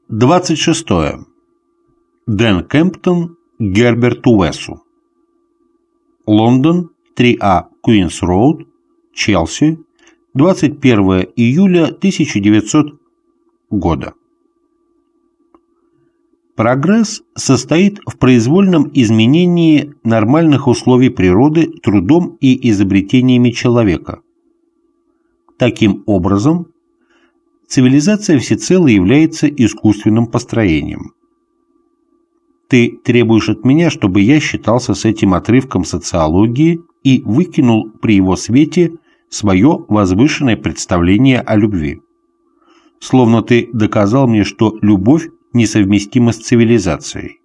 26. Дэн Кемптон Герберту Уэссу. Лондон, 3А Куинс Роуд, Челси, 21 июля 1900 года. Прогресс состоит в произвольном изменении нормальных условий природы трудом и изобретениями человека. Таким образом, цивилизация всецело является искусственным построением. Ты требуешь от меня, чтобы я считался с этим отрывком социологии и выкинул при его свете свое возвышенное представление о любви. Словно ты доказал мне, что любовь несовместима с цивилизацией.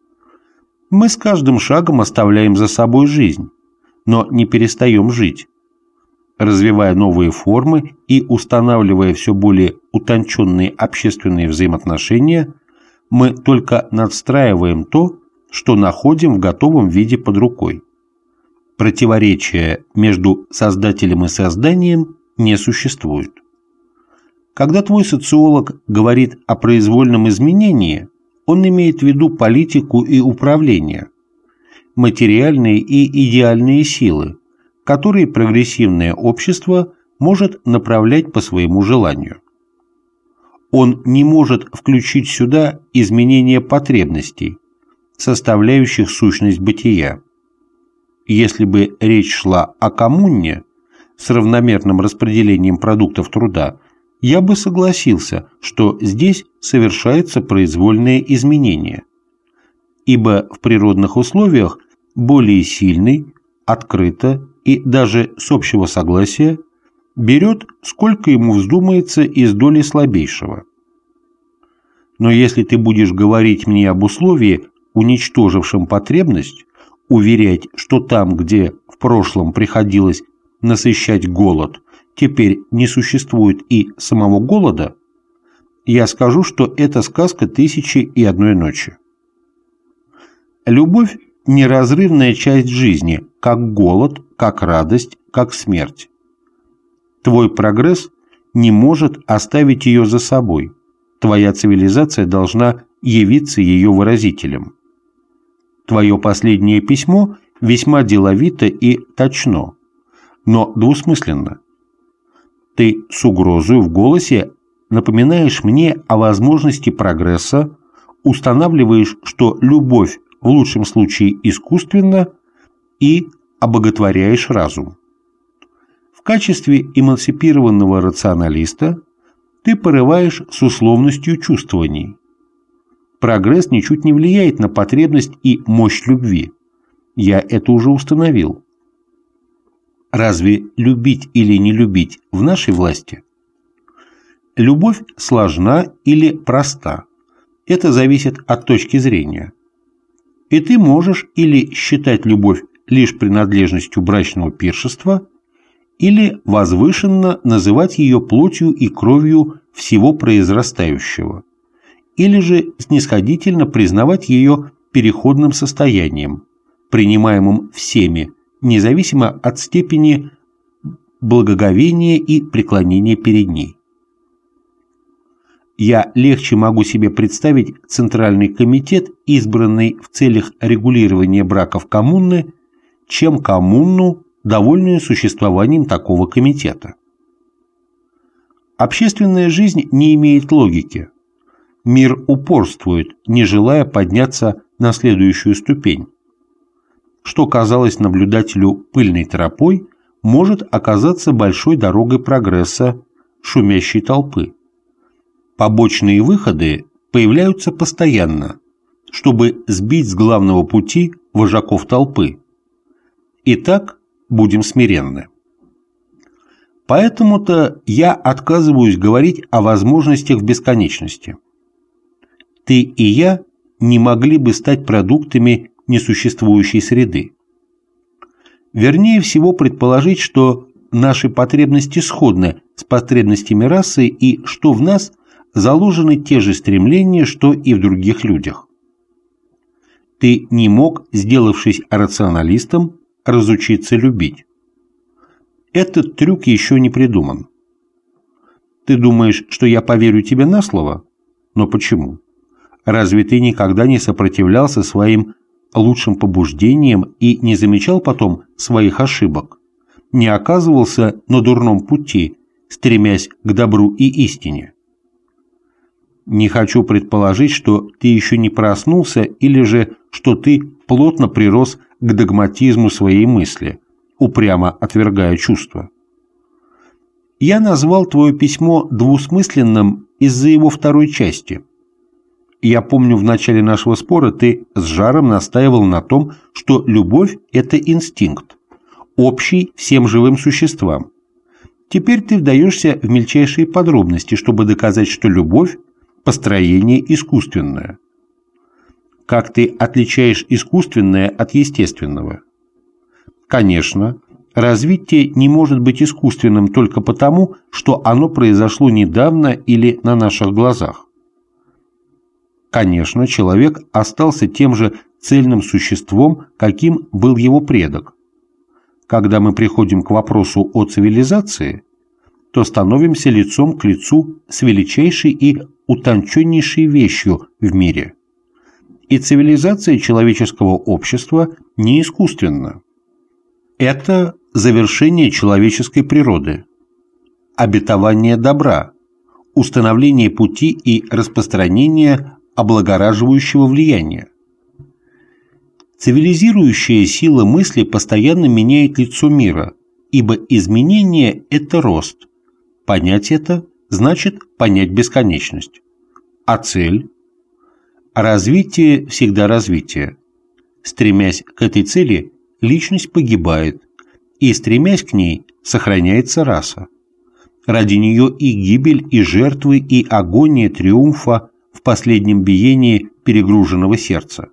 Мы с каждым шагом оставляем за собой жизнь, но не перестаем жить. Развивая новые формы и устанавливая все более утонченные общественные взаимоотношения, мы только надстраиваем то, что находим в готовом виде под рукой. Противоречия между создателем и созданием не существует. Когда твой социолог говорит о произвольном изменении, он имеет в виду политику и управление, материальные и идеальные силы, которые прогрессивное общество может направлять по своему желанию. Он не может включить сюда изменения потребностей, составляющих сущность бытия. Если бы речь шла о коммуне с равномерным распределением продуктов труда, я бы согласился, что здесь совершается произвольное изменение, ибо в природных условиях более сильный, открыто и даже с общего согласия берет, сколько ему вздумается из доли слабейшего. Но если ты будешь говорить мне об условии, уничтожившем потребность, уверять, что там, где в прошлом приходилось насыщать голод, теперь не существует и самого голода, я скажу, что это сказка «Тысячи и одной ночи». Любовь – неразрывная часть жизни, как голод, как радость, как смерть. Твой прогресс не может оставить ее за собой. Твоя цивилизация должна явиться ее выразителем. Твое последнее письмо весьма деловито и точно, но двусмысленно. Ты с угрозой в голосе напоминаешь мне о возможности прогресса, устанавливаешь, что любовь в лучшем случае искусственна, и обоготворяешь разум. В качестве эмансипированного рационалиста ты порываешь с условностью чувствований. Прогресс ничуть не влияет на потребность и мощь любви. Я это уже установил. Разве любить или не любить в нашей власти? Любовь сложна или проста. Это зависит от точки зрения. И ты можешь или считать любовь лишь принадлежностью брачного пиршества, или возвышенно называть ее плотью и кровью всего произрастающего, или же снисходительно признавать ее переходным состоянием, принимаемым всеми, независимо от степени благоговения и преклонения перед ней. Я легче могу себе представить Центральный комитет, избранный в целях регулирования браков коммуны, чем коммуну, довольную существованием такого комитета. Общественная жизнь не имеет логики. Мир упорствует, не желая подняться на следующую ступень. Что казалось наблюдателю пыльной тропой, может оказаться большой дорогой прогресса шумящей толпы. Побочные выходы появляются постоянно, чтобы сбить с главного пути вожаков толпы. Итак, будем смиренны. Поэтому-то я отказываюсь говорить о возможностях бесконечности. Ты и я не могли бы стать продуктами несуществующей среды. Вернее всего предположить, что наши потребности сходны с потребностями расы и что в нас заложены те же стремления, что и в других людях. Ты не мог, сделавшись рационалистом, разучиться любить. Этот трюк еще не придуман. Ты думаешь, что я поверю тебе на слово? Но почему? Разве ты никогда не сопротивлялся своим лучшим побуждениям и не замечал потом своих ошибок? Не оказывался на дурном пути, стремясь к добру и истине? Не хочу предположить, что ты еще не проснулся или же, что ты плотно прирос к догматизму своей мысли, упрямо отвергая чувства. Я назвал твое письмо двусмысленным из-за его второй части. Я помню, в начале нашего спора ты с жаром настаивал на том, что любовь – это инстинкт, общий всем живым существам. Теперь ты вдаешься в мельчайшие подробности, чтобы доказать, что любовь – построение искусственное. Как ты отличаешь искусственное от естественного? Конечно, развитие не может быть искусственным только потому, что оно произошло недавно или на наших глазах. Конечно, человек остался тем же цельным существом, каким был его предок. Когда мы приходим к вопросу о цивилизации, то становимся лицом к лицу с величайшей и утонченнейшей вещью в мире. И цивилизация человеческого общества не искусственна. Это завершение человеческой природы, обетование добра, установление пути и распространение облагораживающего влияния. Цивилизирующая сила мысли постоянно меняет лицо мира, ибо изменение – это рост. Понять это значит понять бесконечность. А цель? Развитие всегда развитие. Стремясь к этой цели, личность погибает, и, стремясь к ней, сохраняется раса. Ради нее и гибель, и жертвы, и агония триумфа в последнем биении перегруженного сердца.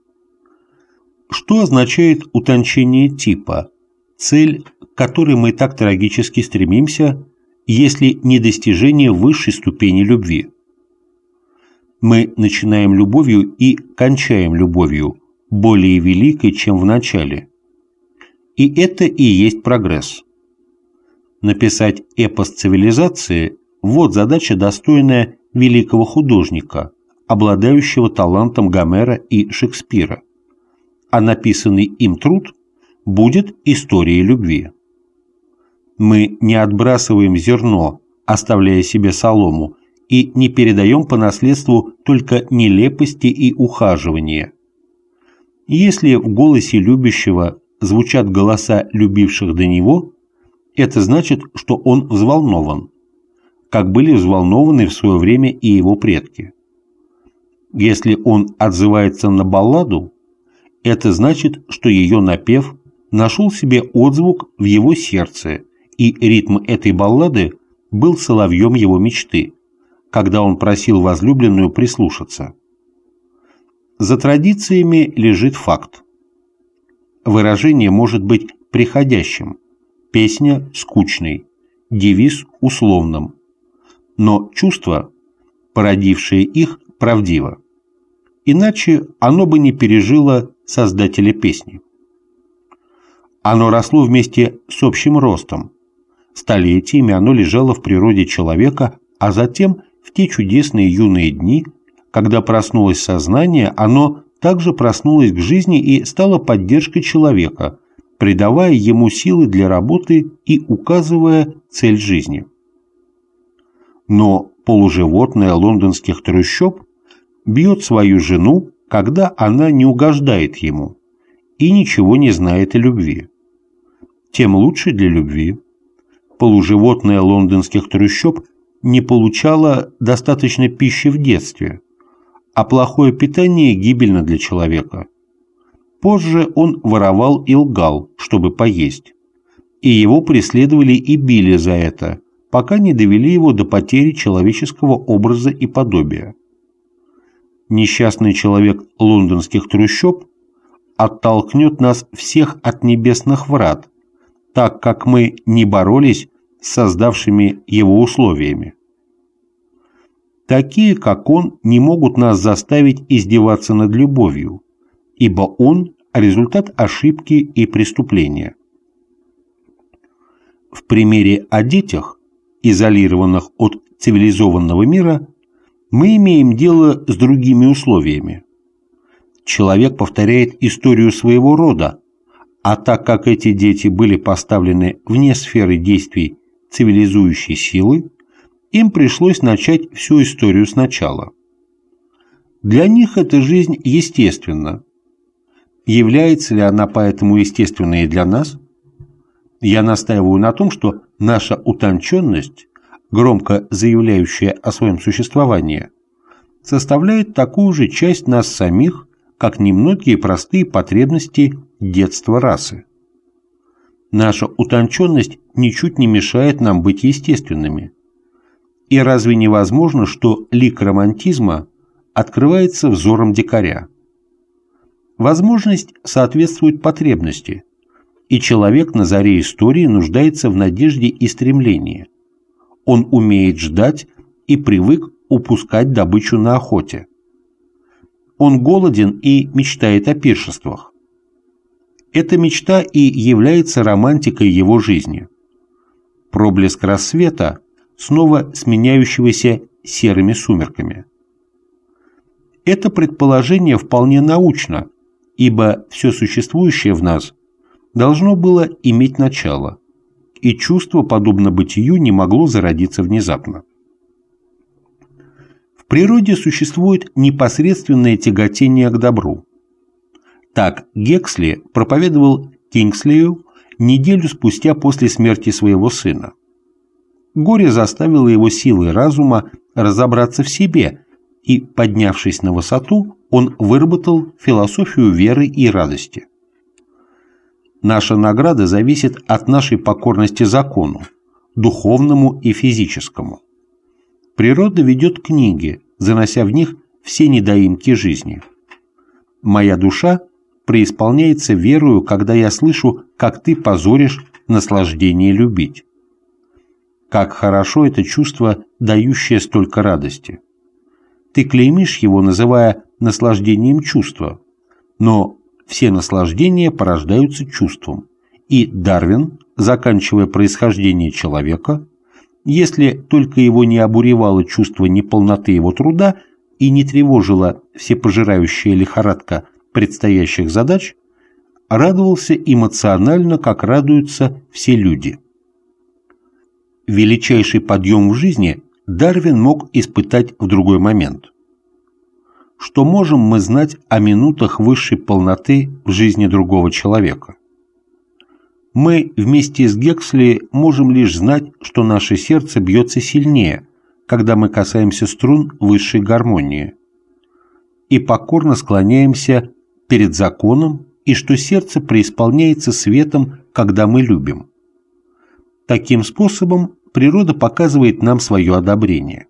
Что означает утончение типа, цель, к которой мы так трагически стремимся, если не достижение высшей ступени любви? Мы начинаем любовью и кончаем любовью, более великой, чем в начале. И это и есть прогресс. Написать эпос цивилизации – вот задача, достойная великого художника, обладающего талантом Гомера и Шекспира. А написанный им труд будет историей любви. Мы не отбрасываем зерно, оставляя себе солому, и не передаем по наследству только нелепости и ухаживания. Если в голосе любящего звучат голоса любивших до него, это значит, что он взволнован, как были взволнованы в свое время и его предки. Если он отзывается на балладу, это значит, что ее напев нашел себе отзвук в его сердце, и ритм этой баллады был соловьем его мечты, когда он просил возлюбленную прислушаться. За традициями лежит факт. Выражение может быть приходящим, песня скучной, девиз условным, но чувство, породившее их, правдиво. Иначе оно бы не пережило создателя песни. Оно росло вместе с общим ростом. Столетиями оно лежало в природе человека, а затем, в те чудесные юные дни, когда проснулось сознание, оно также проснулось к жизни и стало поддержкой человека, придавая ему силы для работы и указывая цель жизни. Но полуживотное лондонских трущоб бьет свою жену, когда она не угождает ему и ничего не знает о любви. Тем лучше для любви. Полуживотное лондонских трущоб не получало достаточно пищи в детстве, а плохое питание гибельно для человека. Позже он воровал и лгал, чтобы поесть, и его преследовали и били за это, пока не довели его до потери человеческого образа и подобия. Несчастный человек лондонских трущоб оттолкнет нас всех от небесных врат, так как мы не боролись с создавшими его условиями. Такие, как он, не могут нас заставить издеваться над любовью, ибо он – результат ошибки и преступления. В примере о детях, изолированных от цивилизованного мира, Мы имеем дело с другими условиями. Человек повторяет историю своего рода, а так как эти дети были поставлены вне сферы действий цивилизующей силы, им пришлось начать всю историю сначала. Для них эта жизнь естественна. Является ли она поэтому естественной и для нас? Я настаиваю на том, что наша утонченность, громко заявляющая о своем существовании, составляет такую же часть нас самих, как немногие простые потребности детства расы. Наша утонченность ничуть не мешает нам быть естественными. И разве невозможно, что лик романтизма открывается взором дикаря? Возможность соответствует потребности, и человек на заре истории нуждается в надежде и стремлении. Он умеет ждать и привык упускать добычу на охоте. Он голоден и мечтает о пиршествах. Эта мечта и является романтикой его жизни. Проблеск рассвета, снова сменяющегося серыми сумерками. Это предположение вполне научно, ибо все существующее в нас должно было иметь начало, и чувство, подобно бытию, не могло зародиться внезапно. В природе существует непосредственное тяготение к добру. Так Гексли проповедовал Кингслею неделю спустя после смерти своего сына. Горе заставило его силой разума разобраться в себе, и, поднявшись на высоту, он выработал философию веры и радости. Наша награда зависит от нашей покорности закону, духовному и физическому. Природа ведет книги, занося в них все недоимки жизни. Моя душа преисполняется верою, когда я слышу, как ты позоришь наслаждение любить. Как хорошо это чувство, дающее столько радости. Ты клеймишь его, называя наслаждением чувства, но все наслаждения порождаются чувством, и Дарвин, заканчивая происхождение человека, если только его не обуревало чувство неполноты его труда и не тревожила всепожирающая лихорадка предстоящих задач, радовался эмоционально, как радуются все люди. Величайший подъем в жизни Дарвин мог испытать в другой момент. Что можем мы знать о минутах высшей полноты в жизни другого человека? Мы вместе с Гексли можем лишь знать, что наше сердце бьется сильнее, когда мы касаемся струн высшей гармонии, и покорно склоняемся перед законом, и что сердце преисполняется светом, когда мы любим. Таким способом природа показывает нам свое одобрение.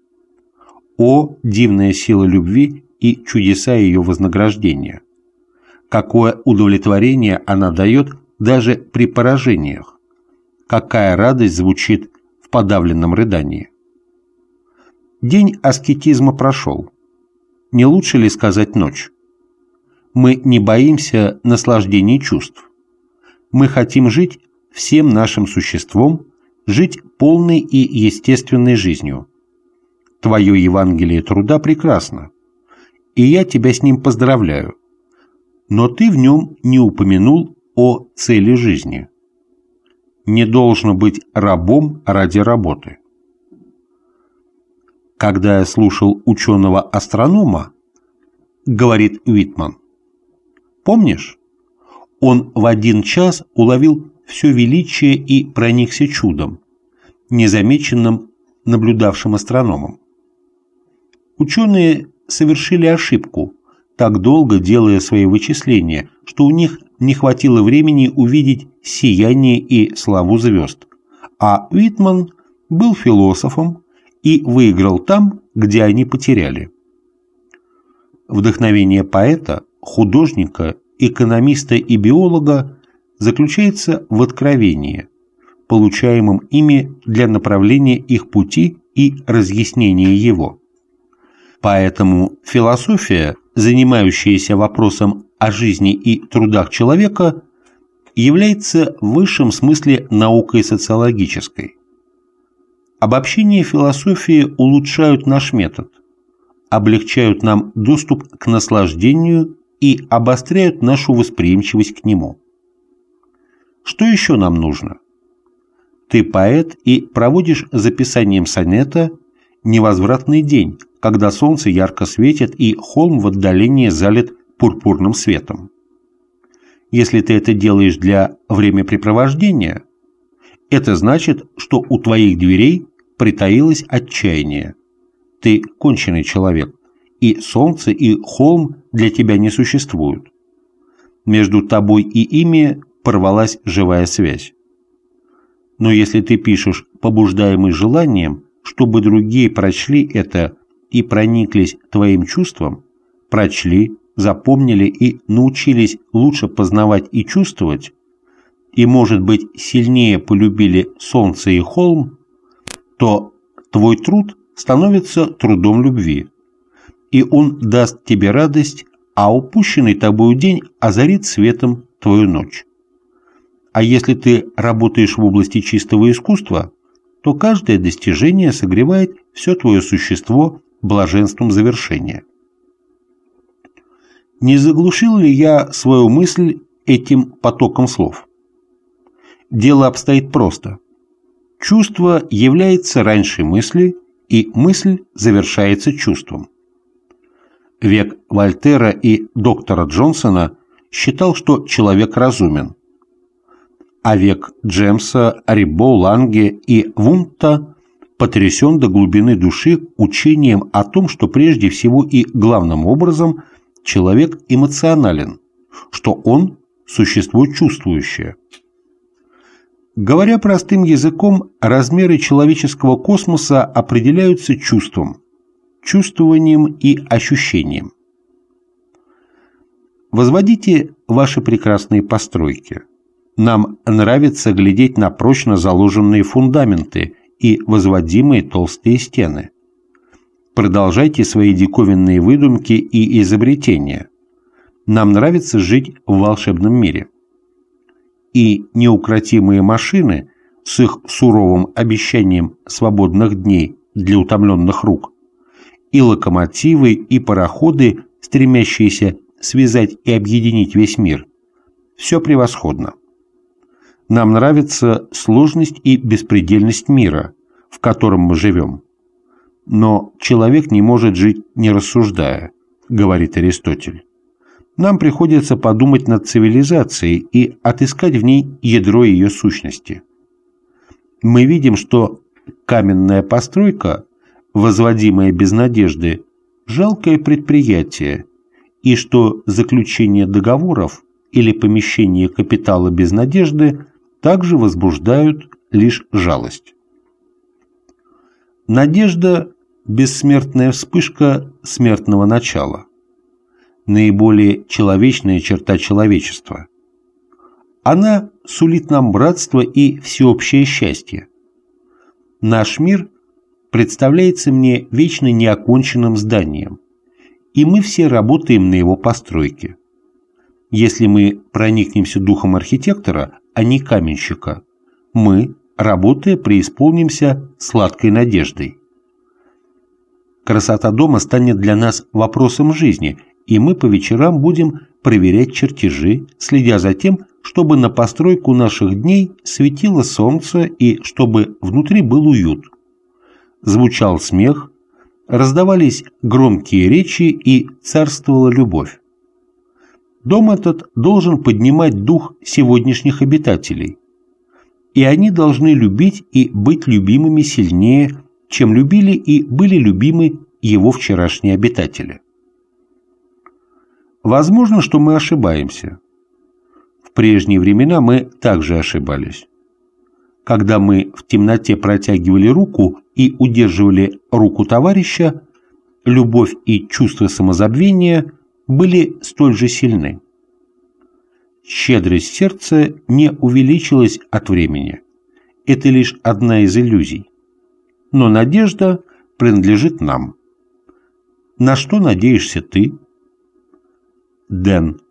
О, дивная сила любви и чудеса ее вознаграждения! Какое удовлетворение она дает даже при поражениях! Какая радость звучит в подавленном рыдании! День аскетизма прошел. Не лучше ли сказать ночь? Мы не боимся наслаждений чувств. Мы хотим жить всем нашим существом, жить полной и естественной жизнью. Твое Евангелие труда прекрасно, и я тебя с ним поздравляю, но ты в нем не упомянул о цели жизни. Не должно быть рабом ради работы. Когда я слушал ученого-астронома, говорит Уитман, помнишь, он в 1 час уловил все величие и проникся чудом, незамеченным наблюдавшим астрономом. Ученые совершили ошибку, так долго делая свои вычисления, что у них не хватило времени увидеть сияние и славу звезд, а Уитман был философом и выиграл там, где они потеряли. Вдохновение поэта, художника, экономиста и биолога заключается в откровении, получаемом ими для направления их пути и разъяснения его. Поэтому философия, занимающаяся вопросом о жизни и трудах человека, является в высшем смысле наукой социологической. Обобщения философии улучшают наш метод, облегчают нам доступ к наслаждению и обостряют нашу восприимчивость к нему. Что еще нам нужно? Ты поэт и проводишь записанием сонета невозвратный день, когда солнце ярко светит и холм в отдалении залит пурпурным светом. Если ты это делаешь для времяпрепровождения, это значит, что у твоих дверей притаилось отчаяние. Ты конченый человек, и солнце, и холм для тебя не существуют. Между тобой и ими порвалась живая связь. Но если ты пишешь, побуждаемый желанием, чтобы другие прочли это и прониклись твоим чувством, прочли, запомнили и научились лучше познавать и чувствовать, и, может быть, сильнее полюбили солнце и холм, то твой труд становится трудом любви, и он даст тебе радость, а упущенный тобою день озарит светом твою ночь. А если ты работаешь в области чистого искусства, то каждое достижение согревает все твое существо блаженством завершения. Не заглушил ли я свою мысль этим потоком слов? Дело обстоит просто. Чувство является раньше мысли, и мысль завершается чувством. Век Вольтера и доктора Джонсона считал, что человек разумен, а век Джемса, Рибо, Ланге и Вундта потрясен до глубины души учением о том, что прежде всего и главным образом человек эмоционален, что он – существо чувствующее. Говоря простым языком, размеры человеческого космоса определяются чувством, чувствованием и ощущением. Возводите ваши прекрасные постройки. Нам нравится глядеть на прочно заложенные фундаменты и возводимые толстые стены. Продолжайте свои диковинные выдумки и изобретения. Нам нравится жить в волшебном мире. И неукротимые машины с их суровым обещанием свободных дней для утомленных рук, и локомотивы, и пароходы, стремящиеся связать и объединить весь мир, все превосходно. Нам нравится сложность и беспредельность мира, в котором мы живем. Но человек не может жить, не рассуждая, говорит Аристотель. Нам приходится подумать над цивилизацией и отыскать в ней ядро ее сущности. Мы видим, что каменная постройка, возводимая без надежды, жалкое предприятие, и что заключение договоров или помещение капитала без надежды также возбуждают лишь жалость. Надежда – бессмертная вспышка смертного начала, наиболее человечная черта человечества. Она сулит нам братство и всеобщее счастье. Наш мир представляется мне вечно неоконченным зданием, и мы все работаем на его постройке. Если мы проникнемся духом архитектора, а не каменщика, мы, работая, преисполнимся сладкой надеждой. Красота дома станет для нас вопросом жизни, и мы по вечерам будем проверять чертежи, следя за тем, чтобы на постройку наших дней светило солнце и чтобы внутри был уют. Звучал смех, раздавались громкие речи и царствовала любовь. Дом этот должен поднимать дух сегодняшних обитателей, и они должны любить и быть любимыми сильнее, чем любили и были любимы его вчерашние обитатели. Возможно, что мы ошибаемся. В прежние времена мы также ошибались. Когда мы в темноте протягивали руку и удерживали руку товарища, любовь и чувство самозабвения были столь же сильны. Щедрость сердца не увеличилась от времени. Это лишь одна из иллюзий. Но надежда принадлежит нам. На что надеешься ты? Дэн.